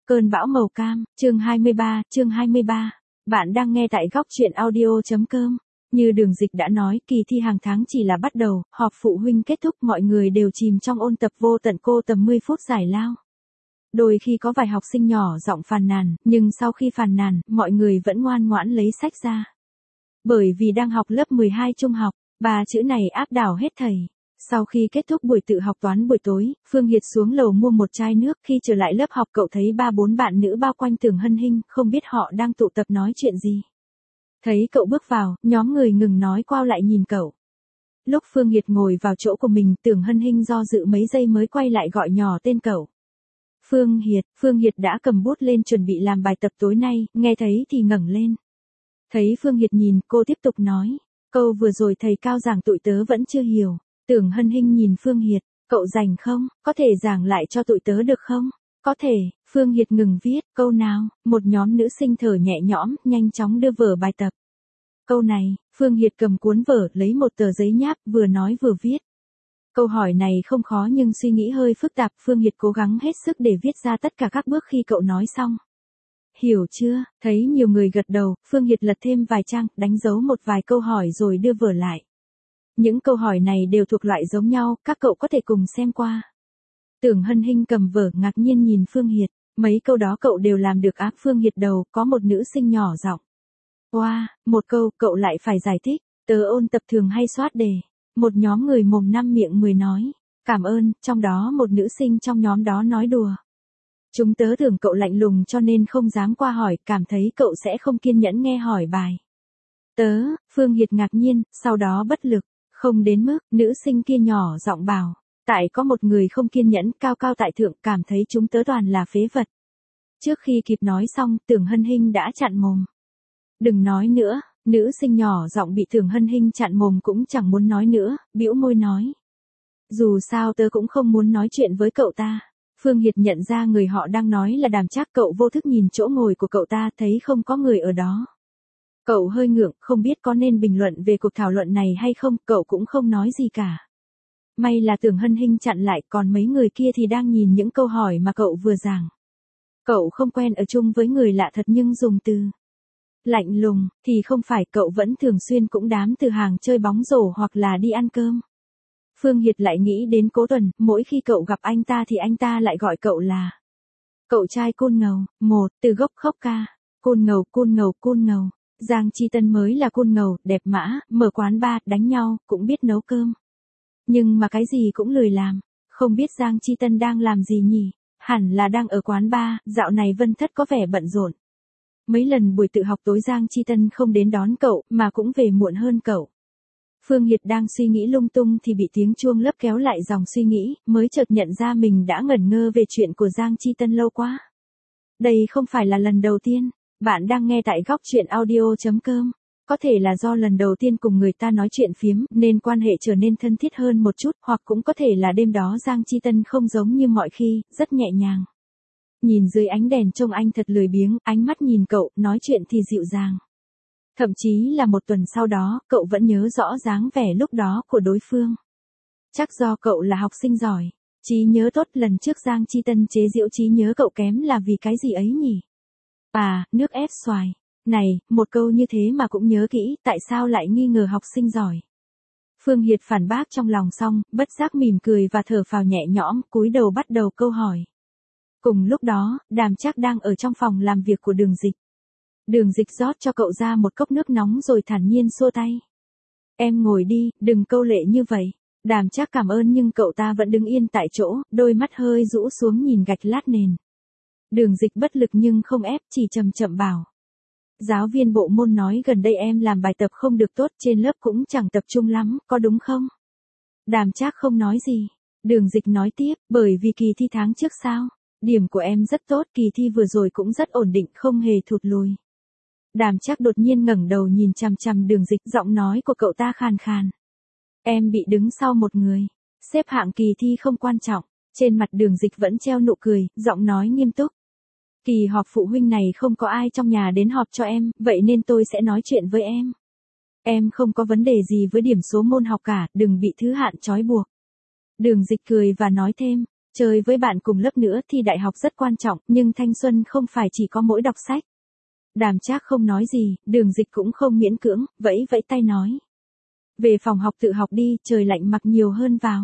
Cơn bão màu cam, chương 23. Bạn đang nghe tại góc truyện audio.com. Như Đường Dịch đã nói, kỳ thi hàng tháng chỉ là bắt đầu, họp phụ huynh kết thúc, mọi người đều chìm trong ôn tập vô tận cô tầm 10 phút giải lao. Đôi khi có vài học sinh nhỏ giọng phàn nàn, nhưng sau khi phàn nàn, mọi người vẫn ngoan ngoãn lấy sách ra. Bởi vì đang học lớp 12 trung học, ba chữ này áp đảo hết thầy. Sau khi kết thúc buổi tự học toán buổi tối, Phương Hiệt xuống lầu mua một chai nước. Khi trở lại lớp học, cậu thấy 3-4 bạn nữ bao quanh Tưởng Hân Hinh, không biết họ đang tụ tập nói chuyện gì. Thấy cậu bước vào, nhóm người ngừng nói quay lại nhìn cậu. Lúc Phương Hiệt ngồi vào chỗ của mình, Tưởng Hân Hinh do dự mấy giây mới quay lại gọi nhỏ tên cậu. Phương Hiệt đã cầm bút lên chuẩn bị làm bài tập tối nay, nghe thấy thì ngẩng lên. Thấy Phương Hiệt nhìn, cô tiếp tục nói, câu vừa rồi thầy Cao giảng tụi tớ vẫn chưa hiểu. Tưởng Hân Hinh nhìn Phương Hiệt, cậu rảnh không, có thể giảng lại cho tụi tớ được không? Có thể. Phương Hiệt ngừng viết, câu nào, một nhóm nữ sinh thở nhẹ nhõm, nhanh chóng đưa vở bài tập. Câu này, Phương Hiệt cầm cuốn vở, lấy một tờ giấy nháp, vừa nói vừa viết. Câu hỏi này không khó nhưng suy nghĩ hơi phức tạp, Phương Hiệt cố gắng hết sức để viết ra tất cả các bước khi cậu nói xong. Hiểu chưa? Thấy nhiều người gật đầu, Phương Hiệt lật thêm vài trang, đánh dấu một vài câu hỏi rồi đưa vở lại. Những câu hỏi này đều thuộc loại giống nhau, các cậu có thể cùng xem qua. Tưởng Hân Hinh cầm vở ngạc nhiên nhìn Phương Hiệt, mấy câu đó cậu đều làm được á? Phương Hiệt đầu, có một nữ sinh nhỏ giọng. Wow, một câu, cậu lại phải giải thích, tớ ôn tập thường hay soát đề. Một nhóm người mồm năm miệng 10 nói, cảm ơn, trong đó một nữ sinh trong nhóm đó nói đùa. Chúng tớ tưởng cậu lạnh lùng cho nên không dám qua hỏi, cảm thấy cậu sẽ không kiên nhẫn nghe hỏi bài. Phương Hiệt ngạc nhiên, sau đó bất lực. Không đến mức, nữ sinh kia nhỏ giọng bảo, tại có một người không kiên nhẫn, cao cao tại thượng, cảm thấy chúng tớ toàn là phế vật. Trước khi kịp nói xong, Tưởng Hân Hinh đã chặn mồm. Đừng nói nữa, nữ sinh nhỏ giọng bị Tưởng Hân Hinh chặn mồm cũng chẳng muốn nói nữa, bĩu môi nói. Dù sao tớ cũng không muốn nói chuyện với cậu ta. Phương Hiệt nhận ra người họ đang nói là Đàm Trác, cậu vô thức nhìn chỗ ngồi của cậu ta, thấy không có người ở đó. Cậu hơi ngượng, không biết có nên bình luận về cuộc thảo luận này hay không, cậu cũng không nói gì cả. May là Tưởng Hân Hinh chặn lại, còn mấy người kia thì đang nhìn những câu hỏi mà cậu vừa giảng. Cậu không quen ở chung với người lạ thật nhưng dùng từ lạnh lùng thì không phải, cậu vẫn thường xuyên cũng đám từ hàng chơi bóng rổ hoặc là đi ăn cơm. Phương Hiệt lại nghĩ đến Cố Tuần, mỗi khi cậu gặp anh ta thì anh ta lại gọi cậu là cậu trai côn ngầu, từ gốc khóc ca, côn ngầu. Giang Chi Tân mới là côn ngầu, đẹp mã, mở quán bar, đánh nhau, cũng biết nấu cơm. Nhưng mà cái gì cũng lười làm. Không biết Giang Chi Tân đang làm gì nhỉ? Hẳn là đang ở quán bar, dạo này Vân Thất có vẻ bận rộn. Mấy lần buổi tự học tối Giang Chi Tân không đến đón cậu, mà cũng về muộn hơn cậu. Phương Hiệt đang suy nghĩ lung tung thì bị tiếng chuông lớp kéo lại dòng suy nghĩ, mới chợt nhận ra mình đã ngẩn ngơ về chuyện của Giang Chi Tân lâu quá. Đây không phải là lần đầu tiên. Bạn đang nghe tại góc truyện audio.com. Có thể là do lần đầu tiên cùng người ta nói chuyện phiếm, nên quan hệ trở nên thân thiết hơn một chút, hoặc cũng có thể là đêm đó Giang Chi Tân không giống như mọi khi, rất nhẹ nhàng. Nhìn dưới ánh đèn trông anh thật lười biếng, ánh mắt nhìn cậu, nói chuyện thì dịu dàng. Thậm chí là một tuần sau đó, cậu vẫn nhớ rõ dáng vẻ lúc đó của đối phương. Chắc do cậu là học sinh giỏi, trí nhớ tốt, lần trước Giang Chi Tân chế giễu trí nhớ cậu kém là vì cái gì ấy nhỉ? À, nước ép xoài. Này, một câu như thế mà cũng nhớ kỹ, tại sao lại nghi ngờ học sinh giỏi? Phương Hiệt phản bác trong lòng xong, bất giác mỉm cười và thở phào nhẹ nhõm, cúi đầu bắt đầu câu hỏi. Cùng lúc đó, Đàm Trác đang ở trong phòng làm việc của Đường Dịch. Đường Dịch rót cho cậu ra một cốc nước nóng rồi thản nhiên xua tay. Em ngồi đi, đừng câu lệ như vậy. Đàm Trác cảm ơn nhưng cậu ta vẫn đứng yên tại chỗ, đôi mắt hơi rũ xuống nhìn gạch lát nền. Đường Dịch bất lực nhưng không ép, chỉ chậm chậm bảo. Giáo viên bộ môn nói gần đây em làm bài tập không được tốt, trên lớp cũng chẳng tập trung lắm, có đúng không? Đàm Trác không nói gì. Đường Dịch nói tiếp, bởi vì kỳ thi tháng trước sao? Điểm của em rất tốt, kỳ thi vừa rồi cũng rất ổn định, không hề thụt lùi. Đàm Trác đột nhiên ngẩng đầu nhìn chằm chằm Đường Dịch, giọng nói của cậu ta khàn khàn. Em bị đứng sau một người. Xếp hạng kỳ thi không quan trọng. Trên mặt Đường Dịch vẫn treo nụ cười, giọng nói nghiêm túc. Kỳ họp phụ huynh này không có ai trong nhà đến họp cho em, vậy nên tôi sẽ nói chuyện với em. Em không có vấn đề gì với điểm số môn học cả, đừng bị thứ hạng trói buộc. Đường Dịch cười và nói thêm, Chơi với bạn cùng lớp nữa thi đại học rất quan trọng, nhưng thanh xuân không phải chỉ có mỗi đọc sách. Đàm Trác không nói gì, Đường Dịch cũng không miễn cưỡng, vẫy vẫy tay nói. Về phòng học tự học đi, trời lạnh mặc nhiều hơn vào.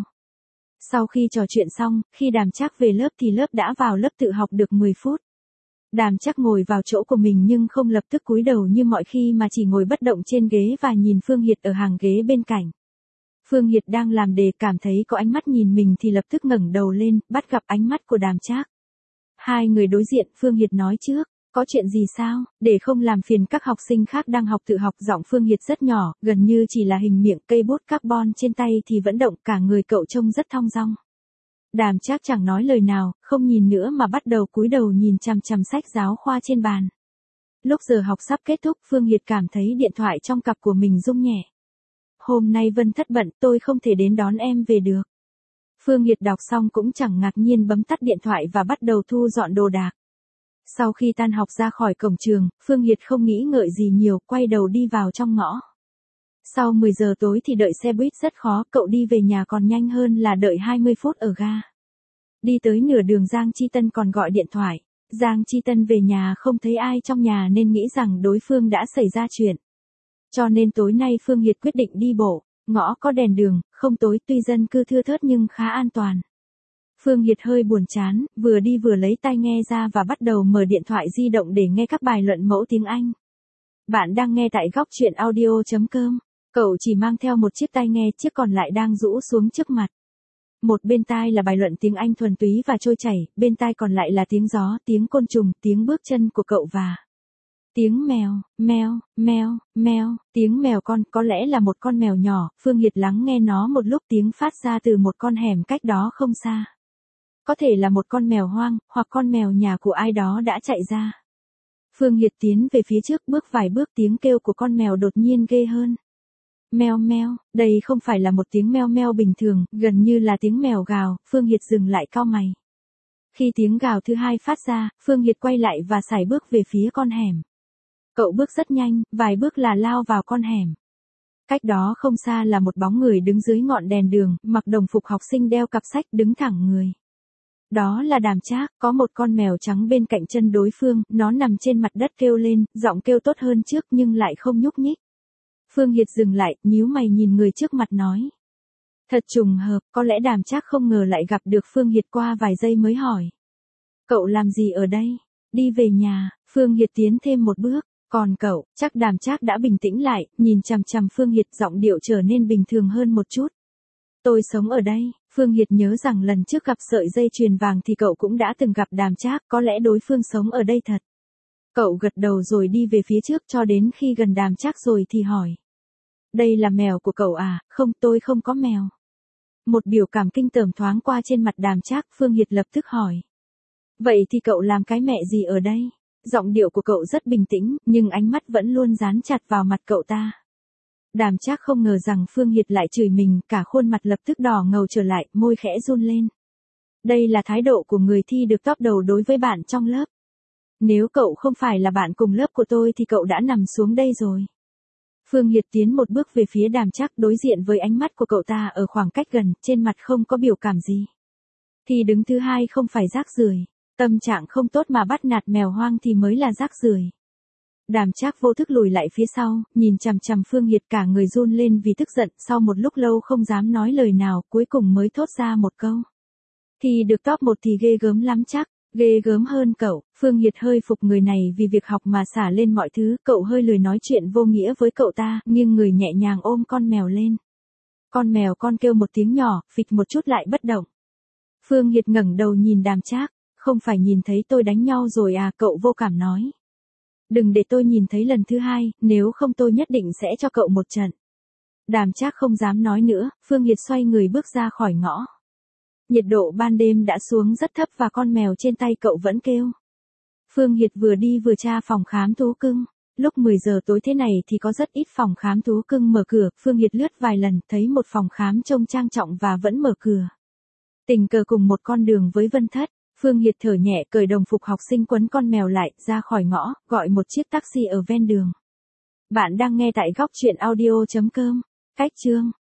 Sau khi trò chuyện xong, khi Đàm Trác về lớp thì lớp đã vào lớp tự học được 10 phút. Đàm Trác ngồi vào chỗ của mình nhưng không lập tức cúi đầu như mọi khi mà chỉ ngồi bất động trên ghế và nhìn Phương Hiệt ở hàng ghế bên cạnh. Phương Hiệt đang làm đề, cảm thấy có ánh mắt nhìn mình thì lập tức ngẩng đầu lên, bắt gặp ánh mắt của Đàm Trác. Hai người đối diện, Phương Hiệt nói trước, có chuyện gì sao, để không làm phiền các học sinh khác đang học tự học. Giọng Phương Hiệt rất nhỏ, gần như chỉ là hình miệng, cây bút carbon trên tay thì vẫn động, cả người cậu trông rất thong dong. Đàm Trác chẳng nói lời nào, không nhìn nữa mà bắt đầu cúi đầu nhìn chằm chằm sách giáo khoa trên bàn. Lúc giờ học sắp kết thúc, Phương Hiệt cảm thấy điện thoại trong cặp của mình rung nhẹ. Hôm nay Vân Thất bận, tôi không thể đến đón em về được. Phương Hiệt đọc xong cũng chẳng ngạc nhiên bấm tắt điện thoại và bắt đầu thu dọn đồ đạc. Sau khi tan học ra khỏi cổng trường, Phương Hiệt không nghĩ ngợi gì nhiều, quay đầu đi vào trong ngõ. Sau 10 giờ tối thì đợi xe buýt rất khó, cậu đi về nhà còn nhanh hơn là đợi 20 phút ở ga. Đi tới nửa đường Giang Chi Tân còn gọi điện thoại. Giang Chi Tân về nhà không thấy ai trong nhà nên nghĩ rằng đối phương đã xảy ra chuyện. Cho nên tối nay Phương Hiệt quyết định đi bộ, ngõ có đèn đường, không tối, tuy dân cư thưa thớt nhưng khá an toàn. Phương Hiệt hơi buồn chán, vừa đi vừa lấy tai nghe ra và bắt đầu mở điện thoại di động để nghe các bài luận mẫu tiếng Anh. Bạn đang nghe tại góc truyện audio.com. Cậu chỉ mang theo một chiếc tai nghe, chiếc còn lại đang rũ xuống trước mặt. Một bên tai là bài luận tiếng Anh thuần túy và trôi chảy, bên tai còn lại là tiếng gió, tiếng côn trùng, tiếng bước chân của cậu và tiếng mèo, meo, meo, meo, tiếng mèo con, có lẽ là một con mèo nhỏ. Phương Hiệt lắng nghe nó một lúc, tiếng phát ra từ một con hẻm cách đó không xa. Có thể là một con mèo hoang, hoặc con mèo nhà của ai đó đã chạy ra. Phương Hiệt tiến về phía trước, bước vài bước, tiếng kêu của con mèo đột nhiên ghê hơn. Meo meo, đây không phải là một tiếng meo meo bình thường, gần như là tiếng mèo gào. Phương Hiệt dừng lại cau mày. Khi tiếng gào thứ hai phát ra, Phương Hiệt quay lại và sải bước về phía con hẻm. Cậu bước rất nhanh, vài bước là lao vào con hẻm. Cách đó không xa là một bóng người đứng dưới ngọn đèn đường, mặc đồng phục học sinh, đeo cặp sách, đứng thẳng người. Đó là Đàm Trác, có một con mèo trắng bên cạnh chân đối phương, nó nằm trên mặt đất kêu lên, giọng kêu tốt hơn trước nhưng lại không nhúc nhích. Phương Hiệt dừng lại, nhíu mày nhìn người trước mặt nói. Thật trùng hợp, có lẽ Đàm Trác không ngờ lại gặp được Phương Hiệt, qua vài giây mới hỏi. Cậu làm gì ở đây? Đi về nhà. Phương Hiệt tiến thêm một bước. Còn cậu? Chắc Đàm Trác đã bình tĩnh lại, nhìn chằm chằm Phương Hiệt, giọng điệu trở nên bình thường hơn một chút. Tôi sống ở đây. Phương Hiệt nhớ rằng lần trước gặp sợi dây chuyền vàng thì cậu cũng đã từng gặp Đàm Trác, có lẽ đối phương sống ở đây thật. Cậu gật đầu rồi đi về phía trước, cho đến khi gần Đàm Trác rồi thì hỏi. Đây là mèo của cậu à? Không, tôi không có mèo. Một biểu cảm kinh tởm thoáng qua trên mặt Đàm Trác, Phương Hiệt lập tức hỏi. Vậy thì cậu làm cái mẹ gì ở đây? Giọng điệu của cậu rất bình tĩnh, nhưng ánh mắt vẫn luôn dán chặt vào mặt cậu ta. Đàm Trác không ngờ rằng Phương Hiệt lại chửi mình, cả khuôn mặt lập tức đỏ ngầu trở lại, môi khẽ run lên. Đây là thái độ của người thi được top đầu đối với bạn trong lớp. Nếu cậu không phải là bạn cùng lớp của tôi thì cậu đã nằm xuống đây rồi. Phương Hiệt tiến một bước về phía Đàm Trác, đối diện với ánh mắt của cậu ta ở khoảng cách gần, trên mặt không có biểu cảm gì. Thì đứng thứ hai không phải rác rưởi. Tâm trạng không tốt mà bắt nạt mèo hoang thì mới là rác rưởi. Đàm Trác vô thức lùi lại phía sau, nhìn chằm chằm Phương Hiệt, cả người run lên vì tức giận, sau một lúc lâu không dám nói lời nào, cuối cùng mới thốt ra một câu. Thì được top 1 thì ghê gớm lắm chắc, ghê gớm hơn cậu. Phương Hiệt hơi phục người này vì việc học mà xả lên mọi thứ, cậu hơi lười nói chuyện vô nghĩa với cậu ta, nghiêng người nhẹ nhàng ôm con mèo lên. Con mèo con kêu một tiếng nhỏ, phịch một chút lại bất động. Phương Hiệt ngẩng đầu nhìn Đàm Trác. Không phải nhìn thấy tôi đánh nhau rồi à? Cậu vô cảm nói. Đừng để tôi nhìn thấy lần thứ hai, nếu không tôi nhất định sẽ cho cậu một trận. Đàm Trác không dám nói nữa, Phương Hiệt xoay người bước ra khỏi ngõ. Nhiệt độ ban đêm đã xuống rất thấp và con mèo trên tay cậu vẫn kêu. Phương Hiệt vừa đi vừa tra phòng khám thú cưng. Lúc 10 giờ tối thế này thì có rất ít phòng khám thú cưng mở cửa, Phương Hiệt lướt vài lần, thấy một phòng khám trông trang trọng và vẫn mở cửa. Tình cờ cùng một con đường với Vân Thất. Phương Hiệt thở nhẹ, cởi đồng phục học sinh, quấn con mèo lại, ra khỏi ngõ, gọi một chiếc taxi ở ven đường. Bạn đang nghe tại góc truyện audio.com. Cách chương